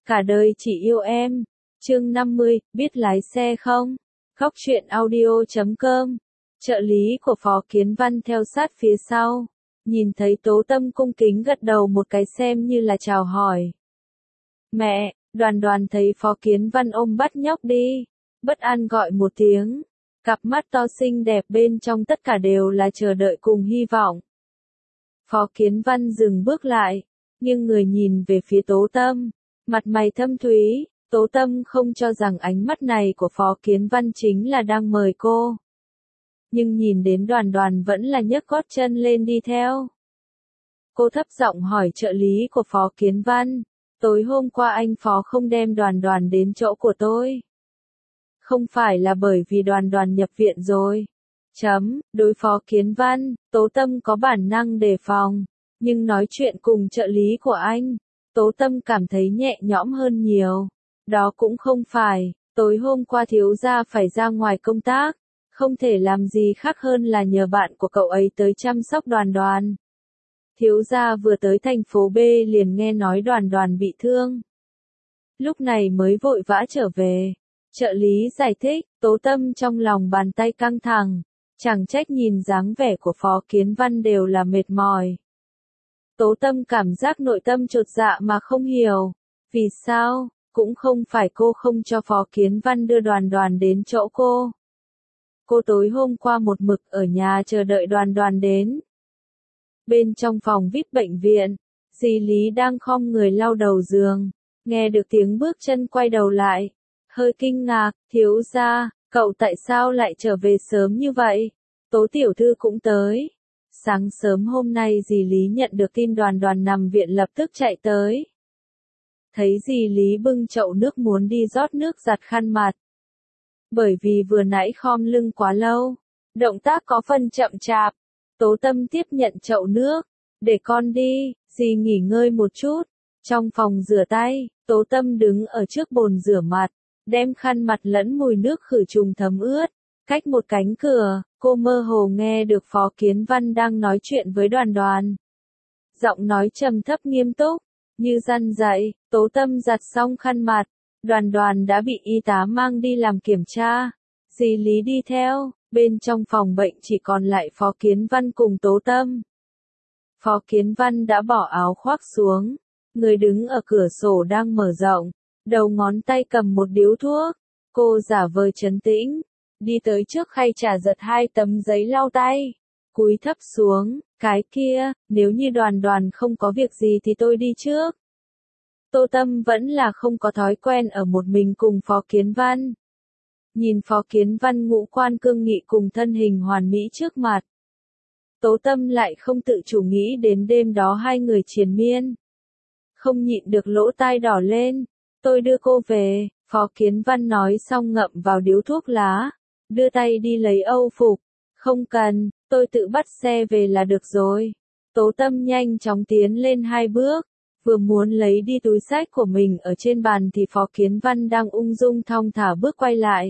Cả đời chỉ yêu em. Chương 50, biết lái xe không? Góc truyện audio.com. Trợ lý của Phó Kiến Văn theo sát phía sau. Nhìn thấy Tố Tâm cung kính gật đầu một cái xem như là chào hỏi. Mẹ, Đoàn Đoàn thấy Phó Kiến Văn ôm bắt nhóc đi. Bất an gọi một tiếng. Cặp mắt to xinh đẹp bên trong tất cả đều là chờ đợi cùng hy vọng. Phó Kiến Văn dừng bước lại, nghiêng người nhìn về phía Tố Tâm, mặt mày thâm thúy. Tố Tâm không cho rằng ánh mắt này của Phó Kiến Văn chính là đang mời cô. Nhưng nhìn đến Đoàn Đoàn vẫn là nhấc gót chân lên đi theo. Cô thấp giọng hỏi trợ lý của Phó Kiến Văn, tối hôm qua anh Phó không đem Đoàn Đoàn đến chỗ của tôi. Không phải là bởi vì Đoàn Đoàn nhập viện rồi. Đối Phó Kiến Văn, Tố Tâm có bản năng đề phòng, nhưng nói chuyện cùng trợ lý của anh, Tố Tâm cảm thấy nhẹ nhõm hơn nhiều. Đó cũng không phải, tối hôm qua thiếu gia phải ra ngoài công tác, không thể làm gì khác hơn là nhờ bạn của cậu ấy tới chăm sóc Đoàn Đoàn. Thiếu gia vừa tới thành phố B liền nghe nói Đoàn Đoàn bị thương. Lúc này mới vội vã trở về. Trợ lý giải thích, Tố Tâm trong lòng bàn tay căng thẳng, chẳng trách nhìn dáng vẻ của Phó Kiến Văn đều là mệt mỏi. Tố Tâm cảm giác nội tâm chột dạ mà không hiểu, vì sao, cũng không phải cô không cho Phó Kiến Văn đưa Đoàn Đoàn đến chỗ cô. Cô tối hôm qua một mực ở nhà chờ đợi Đoàn Đoàn đến. Bên trong phòng VIP bệnh viện, dì Lý đang khom người lau đầu giường, nghe được tiếng bước chân quay đầu lại. Hơi kinh ngạc, thiếu gia, cậu tại sao lại trở về sớm như vậy? Tố tiểu thư cũng tới. Sáng sớm hôm nay dì Lý nhận được tin Đoàn Đoàn nằm viện lập tức chạy tới. Thấy dì Lý bưng chậu nước muốn đi rót nước giặt khăn mặt. Bởi vì vừa nãy khom lưng quá lâu, động tác có phần chậm chạp. Tố Tâm tiếp nhận chậu nước, để con đi, dì nghỉ ngơi một chút. Trong phòng rửa tay, Tố Tâm đứng ở trước bồn rửa mặt, đem khăn mặt lẫn mùi nước khử trùng thấm ướt. Cách một cánh cửa, cô mơ hồ nghe được Phó Kiến Văn đang nói chuyện với Đoàn Đoàn. Giọng nói trầm thấp nghiêm túc, như răn dạy. Tố Tâm giặt xong khăn mặt, Đoàn Đoàn đã bị y tá mang đi làm kiểm tra. Dì Lý đi theo, bên trong phòng bệnh chỉ còn lại Phó Kiến Văn cùng Tố Tâm. Phó Kiến Văn đã bỏ áo khoác xuống, người đứng ở cửa sổ đang mở rộng, đầu ngón tay cầm một điếu thuốc. Cô giả vờ trấn tĩnh, đi tới trước khay trà giật 2 tấm giấy lau tay, cúi thấp xuống, cái kia, nếu như Đoàn Đoàn không có việc gì thì tôi đi trước. Tố Tâm vẫn là không có thói quen ở một mình cùng Phó Kiến Văn. Nhìn Phó Kiến Văn ngũ quan cương nghị cùng thân hình hoàn mỹ trước mặt. Tố Tâm lại không tự chủ nghĩ đến đêm đó hai người triền miên. Không nhịn được lỗ tai đỏ lên. Tôi đưa cô về, Phó Kiến Văn nói xong ngậm vào điếu thuốc lá, đưa tay đi lấy âu phục. Không cần, tôi tự bắt xe về là được rồi. Tố Tâm nhanh chóng tiến lên 2 bước, vừa muốn lấy đi túi xách của mình ở trên bàn thì Phó Kiến Văn đang ung dung thong thả bước quay lại.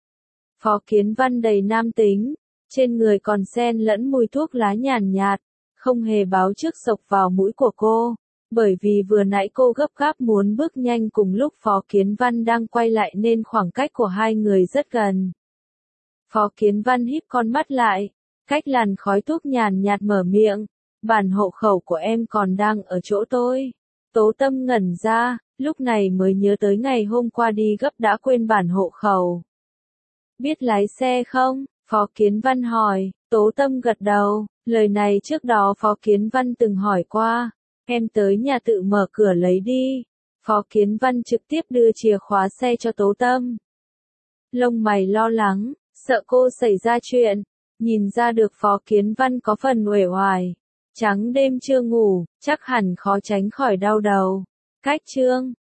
Phó Kiến Văn đầy nam tính, trên người còn xen lẫn mùi thuốc lá nhàn nhạt, không hề báo trước xộc vào mũi của cô. Bởi vì vừa nãy cô gấp gáp muốn bước nhanh cùng lúc Phó Kiến Văn đang quay lại nên khoảng cách của hai người rất gần. Phó Kiến Văn híp con mắt lại, cách làn khói thuốc nhàn nhạt mở miệng, bản hộ khẩu của em còn đang ở chỗ tôi. Tố Tâm ngẩn ra, lúc này mới nhớ tới ngày hôm qua đi gấp đã quên bản hộ khẩu. Biết lái xe không? Phó Kiến Văn hỏi. Tố Tâm gật đầu, lời này trước đó Phó Kiến Văn từng hỏi qua. Em tới nhà tự mở cửa lấy đi. Phó Kiến Văn trực tiếp đưa chìa khóa xe cho Tố Tâm. Lông mày lo lắng, sợ cô xảy ra chuyện. Nhìn ra được Phó Kiến Văn có phần uể oải. Trắng đêm chưa ngủ, chắc hẳn khó tránh khỏi đau đầu. Cách chương